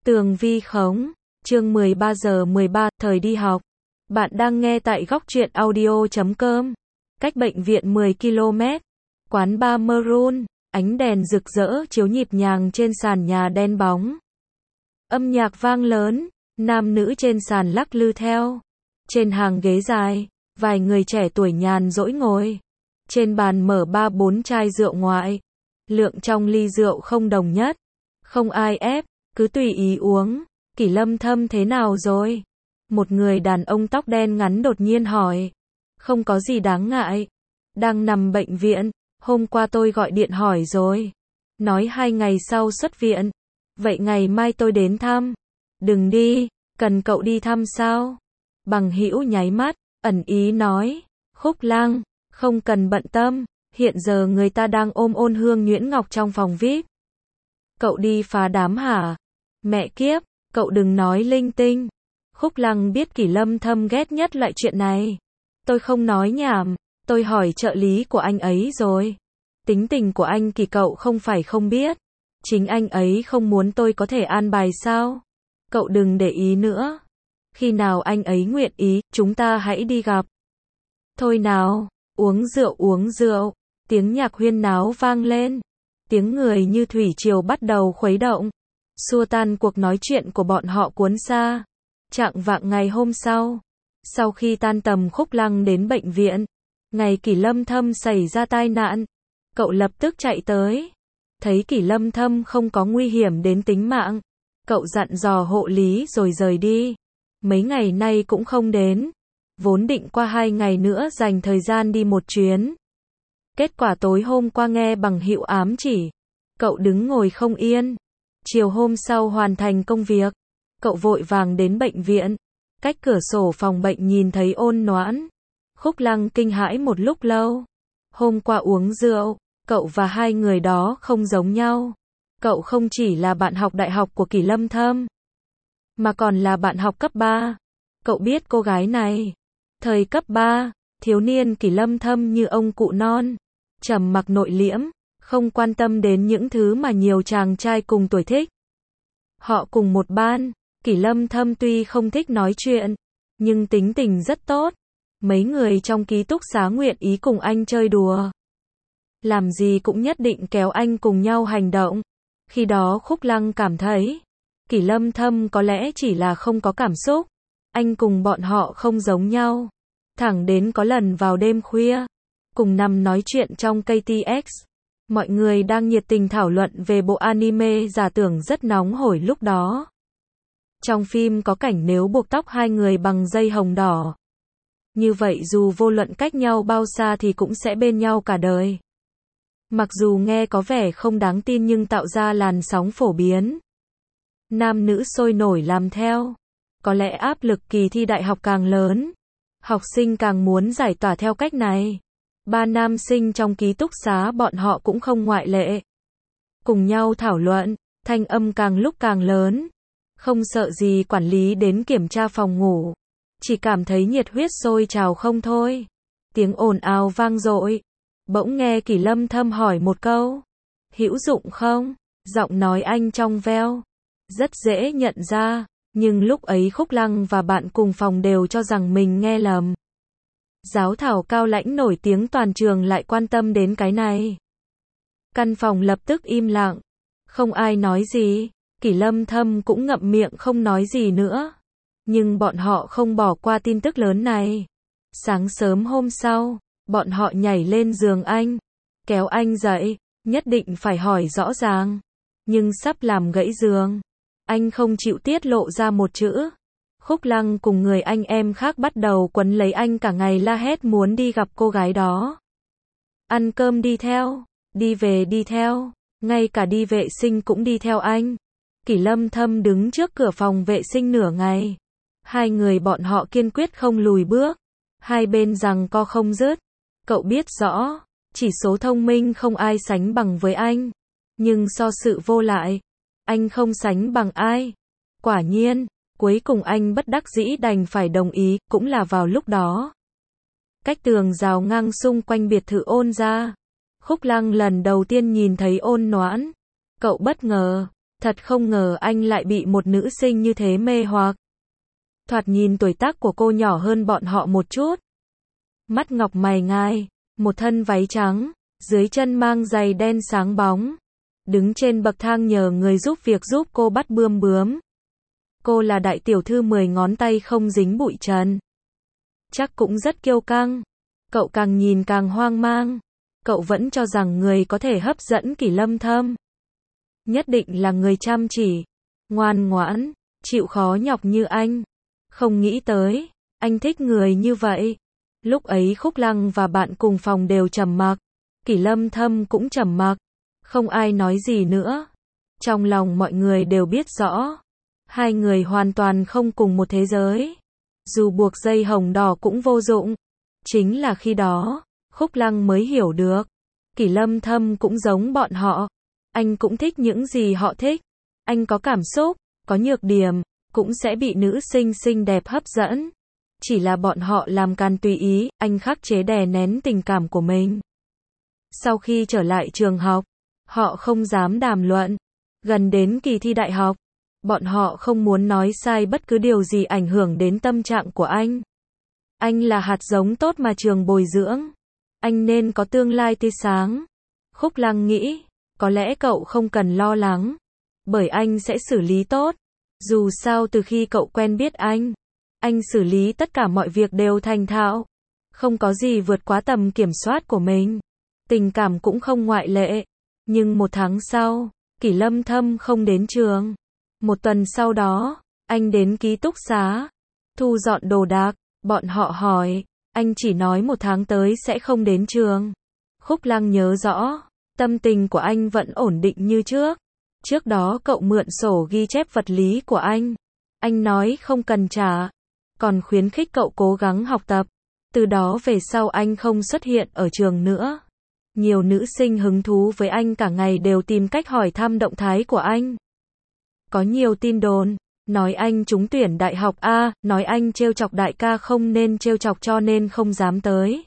Tường vi khống, chương 13 giờ 13, thời đi học. Bạn đang nghe tại góc truyện audio.com. Cách bệnh viện 10 km. Quán bar Maroon, ánh đèn rực rỡ chiếu nhịp nhàng trên sàn nhà đen bóng. Âm nhạc vang lớn, nam nữ trên sàn lắc lư theo. Trên hàng ghế dài, vài người trẻ tuổi nhàn rỗi ngồi. Trên bàn mở 3-4 chai rượu ngoại. Lượng trong ly rượu không đồng nhất. Không ai ép, cứ tùy ý uống. Kỷ Lâm Thâm thế nào rồi? Một người đàn ông tóc đen ngắn đột nhiên hỏi. Không có gì đáng ngại. Đang nằm bệnh viện, hôm qua tôi gọi điện hỏi rồi. Nói 2 ngày sau xuất viện. Vậy ngày mai tôi đến thăm. Đừng đi, cần cậu đi thăm sao? Bằng hữu nháy mắt, ẩn ý nói. Khúc Lăng, không cần bận tâm, hiện giờ người ta đang ôm Ôn Hương Nhuyễn Ngọc trong phòng VIP. Cậu đi phá đám hả? Mẹ kiếp, cậu đừng nói linh tinh. Khúc Lăng biết Kỷ Lâm Thâm ghét nhất loại chuyện này. Tôi không nói nhảm, tôi hỏi trợ lý của anh ấy rồi. Tính tình của anh Kỷ cậu không phải không biết. Chính anh ấy không muốn tôi có thể an bài sao? Cậu đừng để ý nữa. Khi nào anh ấy nguyện ý, chúng ta hãy đi gặp. Thôi nào, uống rượu. Tiếng nhạc huyên náo vang lên. Tiếng người như thủy triều bắt đầu khuấy động. Xua tan cuộc nói chuyện của bọn họ cuốn xa. Chạng vạng ngày hôm sau khi tan tầm Khúc Lăng đến bệnh viện. Ngày Kỷ Lâm Thâm xảy ra tai nạn. Cậu lập tức chạy tới. Thấy Kỷ Lâm Thâm không có nguy hiểm đến tính mạng. Cậu dặn dò hộ lý rồi rời đi. Mấy ngày nay cũng không đến. Vốn định qua 2 ngày nữa dành thời gian đi một chuyến. Kết quả tối hôm qua nghe bằng hữu ám chỉ. Cậu đứng ngồi không yên. Chiều hôm sau hoàn thành công việc. Cậu vội vàng đến bệnh viện. Cách cửa sổ phòng bệnh nhìn thấy Ôn Noãn. Khúc Lăng kinh hãi một lúc lâu. Hôm qua uống rượu, cậu và hai người đó không giống nhau. Cậu không chỉ là bạn học đại học của Kỷ Lâm Thâm, mà còn là bạn học cấp 3. Cậu biết cô gái này. Thời cấp 3, thiếu niên Kỷ Lâm Thâm như ông cụ non. Trầm mặc nội liễm, không quan tâm đến những thứ mà nhiều chàng trai cùng tuổi thích. Họ cùng một ban. Kỷ Lâm Thâm tuy không thích nói chuyện, nhưng tính tình rất tốt. Mấy người trong ký túc xá nguyện ý cùng anh chơi đùa. Làm gì cũng nhất định kéo anh cùng nhau hành động. Khi đó Khúc Lăng cảm thấy, Kỷ Lâm Thâm có lẽ chỉ là không có cảm xúc. Anh cùng bọn họ không giống nhau. Thẳng đến có lần vào đêm khuya, cùng nằm nói chuyện trong KTX. Mọi người đang nhiệt tình thảo luận về bộ anime giả tưởng rất nóng hổi lúc đó. Trong phim có cảnh nếu buộc tóc hai người bằng dây hồng đỏ. Như vậy dù vô luận cách nhau bao xa thì cũng sẽ bên nhau cả đời. Mặc dù nghe có vẻ không đáng tin nhưng tạo ra làn sóng phổ biến. Nam nữ sôi nổi làm theo. Có lẽ áp lực kỳ thi đại học càng lớn. Học sinh càng muốn giải tỏa theo cách này. 3 nam sinh trong ký túc xá bọn họ cũng không ngoại lệ. Cùng nhau thảo luận, thanh âm càng lúc càng lớn. Không sợ gì quản lý đến kiểm tra phòng ngủ. Chỉ cảm thấy nhiệt huyết sôi trào không thôi. Tiếng ồn ào vang dội. Bỗng nghe Kỷ Lâm Thâm hỏi một câu. Hữu dụng không? Giọng nói anh trong veo. Rất dễ nhận ra. Nhưng lúc ấy Khúc Lăng và bạn cùng phòng đều cho rằng mình nghe lầm. Giáo thảo cao lãnh nổi tiếng toàn trường lại quan tâm đến cái này. Căn phòng lập tức im lặng. Không ai nói gì. Kỷ Lâm Thâm cũng ngậm miệng không nói gì nữa. Nhưng bọn họ không bỏ qua tin tức lớn này. Sáng sớm hôm sau, bọn họ nhảy lên giường anh. Kéo anh dậy, nhất định phải hỏi rõ ràng. Nhưng sắp làm gãy giường. Anh không chịu tiết lộ ra một chữ. Khúc Lăng cùng người anh em khác bắt đầu quấn lấy anh cả ngày la hét muốn đi gặp cô gái đó. Ăn cơm đi theo, đi về đi theo, ngay cả đi vệ sinh cũng đi theo anh. Kỷ Lâm Thâm đứng trước cửa phòng vệ sinh nửa ngày. Hai người bọn họ kiên quyết không lùi bước. Hai bên giằng co không dứt. Cậu biết rõ, chỉ số thông minh không ai sánh bằng với anh. Nhưng so sự vô lại, anh không sánh bằng ai. Quả nhiên, cuối cùng anh bất đắc dĩ đành phải đồng ý, cũng là vào lúc đó. Cách tường rào ngang xung quanh biệt thự Ôn ra. Khúc Lăng lần đầu tiên nhìn thấy Ôn Noãn. Cậu bất ngờ, Thật không ngờ anh lại bị một nữ sinh như thế mê hoặc. Thoạt nhìn tuổi tác của cô nhỏ hơn bọn họ một chút. Mắt ngọc mày ngai, một thân váy trắng, dưới chân mang giày đen sáng bóng. Đứng trên bậc thang nhờ người giúp việc giúp cô bắt bươm bướm. Cô là đại tiểu thư 10 ngón tay không dính bụi trần. Chắc cũng rất kiêu căng. Cậu càng nhìn càng hoang mang. Cậu vẫn cho rằng người có thể hấp dẫn Kỷ Lâm Thâm nhất định là người chăm chỉ, ngoan ngoãn, chịu khó nhọc như anh. Không nghĩ tới, anh thích người như vậy. Lúc ấy Khúc Lăng và bạn cùng phòng đều trầm mặc. Kỷ Lâm Thâm cũng trầm mặc. Không ai nói gì nữa. Trong lòng mọi người đều biết rõ. Hai người hoàn toàn không cùng một thế giới. Dù buộc dây hồng đỏ cũng vô dụng. Chính là khi đó, Khúc Lăng mới hiểu được. Kỷ Lâm Thâm cũng giống bọn họ. Anh cũng thích những gì họ thích. Anh có cảm xúc, có nhược điểm, cũng sẽ bị nữ sinh xinh đẹp hấp dẫn. Chỉ là bọn họ làm càn tùy ý, anh khắc chế đè nén tình cảm của mình. Sau khi trở lại trường học, họ không dám đàm luận. Gần đến kỳ thi đại học, bọn họ không muốn nói sai bất cứ điều gì ảnh hưởng đến tâm trạng của anh. Anh là hạt giống tốt mà trường bồi dưỡng. Anh nên có tương lai tươi sáng. Khúc Lăng nghĩ, có lẽ cậu không cần lo lắng. Bởi anh sẽ xử lý tốt. Dù sao từ khi cậu quen biết anh xử lý tất cả mọi việc đều thành thạo. Không có gì vượt quá tầm kiểm soát của mình. Tình cảm cũng không ngoại lệ. Nhưng một tháng sau, Kỷ Lâm Thâm không đến trường. Một tuần sau đó, anh đến ký túc xá, thu dọn đồ đạc. Bọn họ hỏi, anh chỉ nói một tháng tới sẽ không đến trường. Khúc Lăng nhớ rõ, tâm tình của anh vẫn ổn định như trước. Trước đó cậu mượn sổ ghi chép vật lý của anh nói không cần trả, còn khuyến khích cậu cố gắng học tập. Từ đó về sau anh không xuất hiện ở trường nữa. Nhiều nữ sinh hứng thú với anh cả ngày đều tìm cách hỏi thăm động thái của anh. Có nhiều tin đồn, nói anh trúng tuyển đại học A, nói anh trêu chọc đại ca không nên trêu chọc cho nên không dám tới.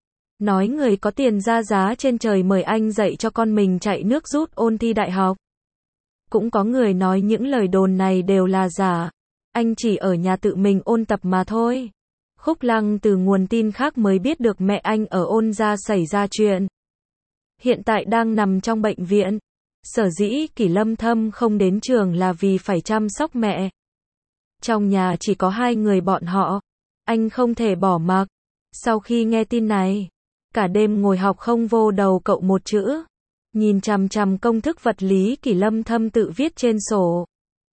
Nói người có tiền ra giá trên trời mời anh dạy cho con mình chạy nước rút ôn thi đại học. Cũng có người nói những lời đồn này đều là giả. Anh chỉ ở nhà tự mình ôn tập mà thôi. Khúc Lăng từ nguồn tin khác mới biết được mẹ anh ở Ôn gia xảy ra chuyện. Hiện tại đang nằm trong bệnh viện. Sở dĩ Kỷ Lâm Thâm không đến trường là vì phải chăm sóc mẹ. Trong nhà chỉ có hai người bọn họ. Anh không thể bỏ mặc. Sau khi nghe tin này, cả đêm ngồi học không vô đầu cậu một chữ. Nhìn chằm chằm công thức vật lý Kỷ Lâm Thâm tự viết trên sổ.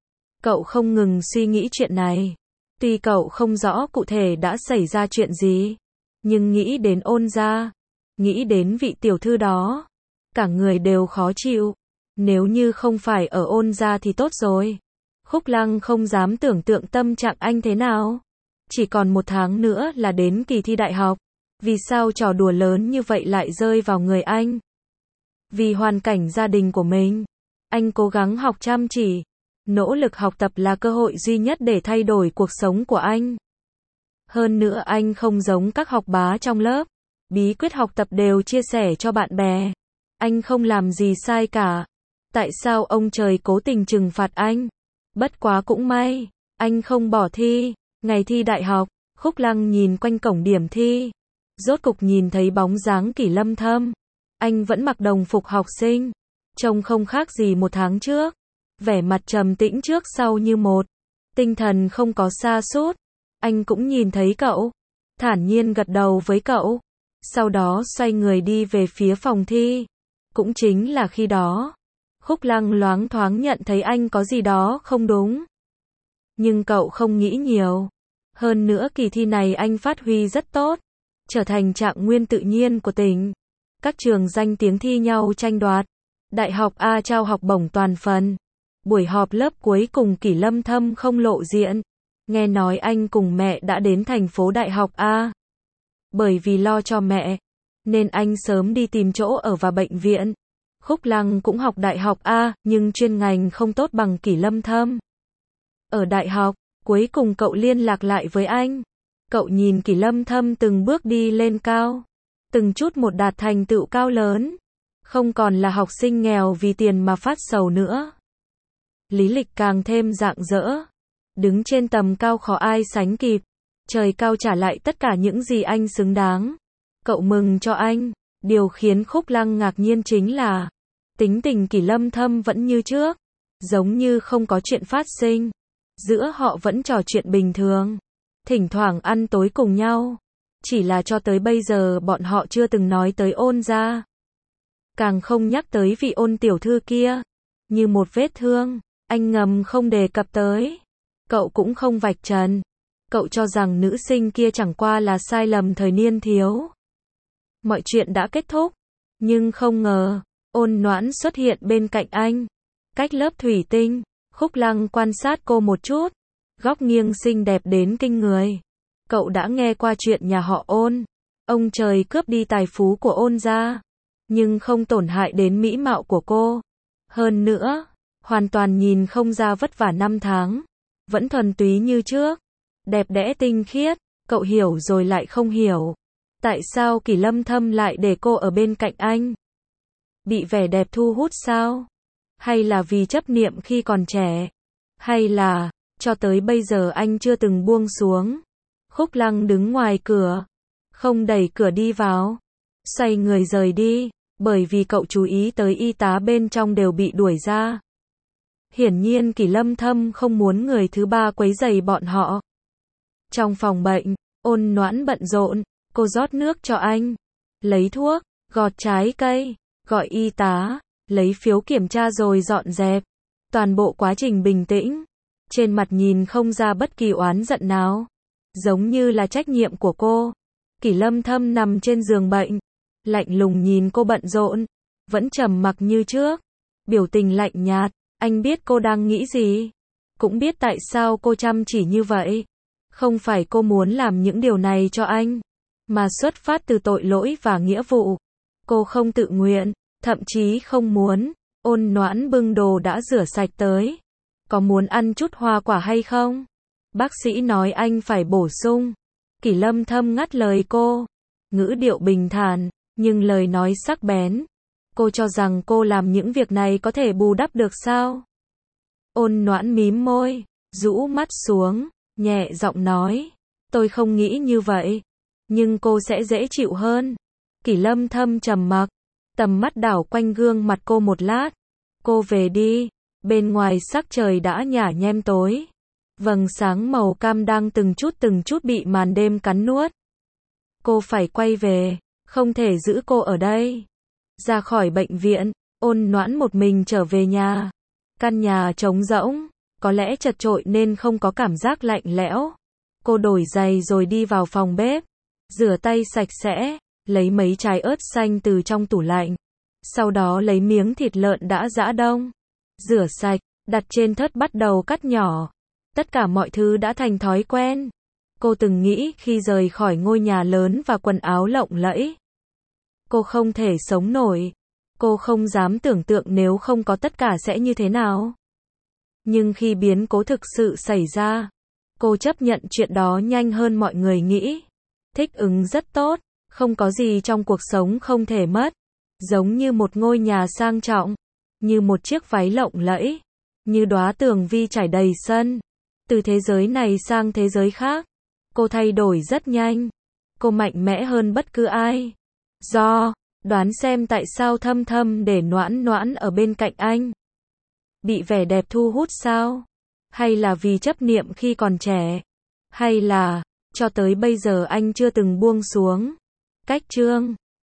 Cậu không ngừng suy nghĩ chuyện này. Tuy cậu không rõ cụ thể đã xảy ra chuyện gì, nhưng nghĩ đến Ôn gia, nghĩ đến vị tiểu thư đó, cả người đều khó chịu. Nếu như không phải ở Ôn gia thì tốt rồi. Khúc Lăng không dám tưởng tượng tâm trạng anh thế nào. Chỉ còn một tháng nữa là đến kỳ thi đại học. Vì sao trò đùa lớn như vậy lại rơi vào người anh? Vì hoàn cảnh gia đình của mình. Anh cố gắng học chăm chỉ. Nỗ lực học tập là cơ hội duy nhất để thay đổi cuộc sống của anh. Hơn nữa anh không giống các học bá trong lớp. Bí quyết học tập đều chia sẻ cho bạn bè. Anh không làm gì sai cả. Tại sao ông trời cố tình trừng phạt anh? Bất quá cũng may, anh không bỏ thi. Ngày thi đại học, Khúc Lăng nhìn quanh cổng điểm thi. Rốt cục nhìn thấy bóng dáng Kỷ Lâm Thâm. Anh vẫn mặc đồng phục học sinh. Trông không khác gì một tháng trước. Vẻ mặt trầm tĩnh trước sau như một. Tinh thần không có sa sút. Anh cũng nhìn thấy cậu. Thản nhiên gật đầu với cậu. Sau đó xoay người đi về phía phòng thi. Cũng chính là khi đó, Khúc Lăng loáng thoáng nhận thấy anh có gì đó không đúng. Nhưng cậu không nghĩ nhiều. Hơn nữa kỳ thi này anh phát huy rất tốt. Trở thành trạng nguyên tự nhiên của tỉnh. Các trường danh tiếng thi nhau tranh đoạt. Đại học A trao học bổng toàn phần. Buổi họp lớp cuối cùng Kỷ Lâm Thâm không lộ diện. Nghe nói anh cùng mẹ đã đến thành phố Đại học A. Bởi vì lo cho mẹ, nên anh sớm đi tìm chỗ ở và bệnh viện. Khúc Lăng cũng học Đại học A, nhưng chuyên ngành không tốt bằng Kỷ Lâm Thâm. Ở đại học, cuối cùng cậu liên lạc lại với anh. Cậu nhìn Kỷ Lâm Thâm từng bước đi lên cao. Từng chút một đạt thành tựu cao lớn. Không còn là học sinh nghèo vì tiền mà phát sầu nữa. lý lịch càng thêm rạng rỡ. Đứng trên tầm cao khó ai sánh kịp. Trời cao trả lại tất cả những gì anh xứng đáng. Cậu mừng cho anh. Điều khiến Khúc Lăng ngạc nhiên chính là tính tình Kỷ Lâm Thâm vẫn như trước, giống như không có chuyện phát sinh. Giữa họ vẫn trò chuyện bình thường, thỉnh thoảng ăn tối cùng nhau. Chỉ là cho tới bây giờ bọn họ chưa từng nói tới Ôn gia. Càng không nhắc tới vị Ôn tiểu thư kia. Như một vết thương, anh ngầm không đề cập tới. Cậu cũng không vạch trần. Cậu cho rằng nữ sinh kia chẳng qua là sai lầm thời niên thiếu. Mọi chuyện đã kết thúc. Nhưng không ngờ, Ôn Noãn xuất hiện bên cạnh anh. Cách lớp thủy tinh, Khúc Lăng quan sát cô một chút. Góc nghiêng xinh đẹp đến kinh người. Cậu đã nghe qua chuyện nhà họ Ôn. Ông trời cướp đi tài phú của Ôn gia. Nhưng không tổn hại đến mỹ mạo của cô. Hơn nữa, hoàn toàn nhìn không ra vất vả năm tháng. Vẫn thuần túy như trước. Đẹp đẽ tinh khiết. Cậu hiểu rồi lại không hiểu. Tại sao Kỷ Lâm Thâm lại để cô ở bên cạnh anh? Bị vẻ đẹp thu hút sao? Hay là vì chấp niệm khi còn trẻ? Hay là, cho tới bây giờ anh chưa từng buông xuống? Khúc Lăng đứng ngoài cửa. Không đẩy cửa đi vào. Xoay người rời đi. Bởi vì cậu chú ý tới y tá bên trong đều bị đuổi ra. Hiển nhiên Kỷ Lâm Thâm không muốn người thứ ba quấy rầy bọn họ. Trong phòng bệnh, Ôn Noãn bận rộn. Cô rót nước cho anh. Lấy thuốc, gọt trái cây, gọi y tá, lấy phiếu kiểm tra rồi dọn dẹp. Toàn bộ quá trình bình tĩnh. Trên mặt nhìn không ra bất kỳ oán giận nào. Giống như là trách nhiệm của cô. Kỷ Lâm Thâm nằm trên giường bệnh. Lạnh lùng nhìn cô bận rộn. Vẫn trầm mặc như trước. Biểu tình lạnh nhạt. Anh biết cô đang nghĩ gì. Cũng biết tại sao cô chăm chỉ như vậy. Không phải cô muốn làm những điều này cho anh. Mà xuất phát từ tội lỗi và nghĩa vụ. Cô không tự nguyện. Thậm chí không muốn. Ôn Noãn bưng đồ đã rửa sạch tới. Có muốn ăn chút hoa quả hay không? Bác sĩ nói anh phải bổ sung. Kỷ Lâm Thâm ngắt lời cô. Ngữ điệu bình thản, nhưng lời nói sắc bén. Cô cho rằng cô làm những việc này có thể bù đắp được sao? Ôn Noãn mím môi, rũ mắt xuống, nhẹ giọng nói. Tôi không nghĩ như vậy. Nhưng cô sẽ dễ chịu hơn. Kỷ Lâm Thâm trầm mặc. Tầm mắt đảo quanh gương mặt cô một lát. Cô về đi. Bên ngoài sắc trời đã nhả nhem tối. Vầng sáng màu cam đang từng chút bị màn đêm cắn nuốt. Cô phải quay về. Không thể giữ cô ở đây. Ra khỏi bệnh viện, Ôn Noãn một mình trở về nhà. Căn nhà trống rỗng. Có lẽ chật chội nên không có cảm giác lạnh lẽo. Cô đổi giày rồi đi vào phòng bếp. Rửa tay sạch sẽ. Lấy mấy trái ớt xanh từ trong tủ lạnh. Sau đó lấy miếng thịt lợn đã giã đông. Rửa sạch, đặt trên thớt bắt đầu cắt nhỏ. Tất cả mọi thứ đã thành thói quen. Cô từng nghĩ khi rời khỏi ngôi nhà lớn và quần áo lộng lẫy. Cô không thể sống nổi. Cô không dám tưởng tượng nếu không có tất cả sẽ như thế nào. Nhưng khi biến cố thực sự xảy ra, cô chấp nhận chuyện đó nhanh hơn mọi người nghĩ. Thích ứng rất tốt. Không có gì trong cuộc sống không thể mất. Giống như một ngôi nhà sang trọng. Như một chiếc váy lộng lẫy. Như đóa tường vi trải đầy sân. Từ thế giới này sang thế giới khác. Cô thay đổi rất nhanh. Cô mạnh mẽ hơn bất cứ ai. Đoán xem tại sao Thâm Thâm để Noãn Noãn ở bên cạnh anh. Bị vẻ đẹp thu hút sao? Hay là vì chấp niệm khi còn trẻ? Hay là, cho tới bây giờ anh chưa từng buông xuống? Cách chương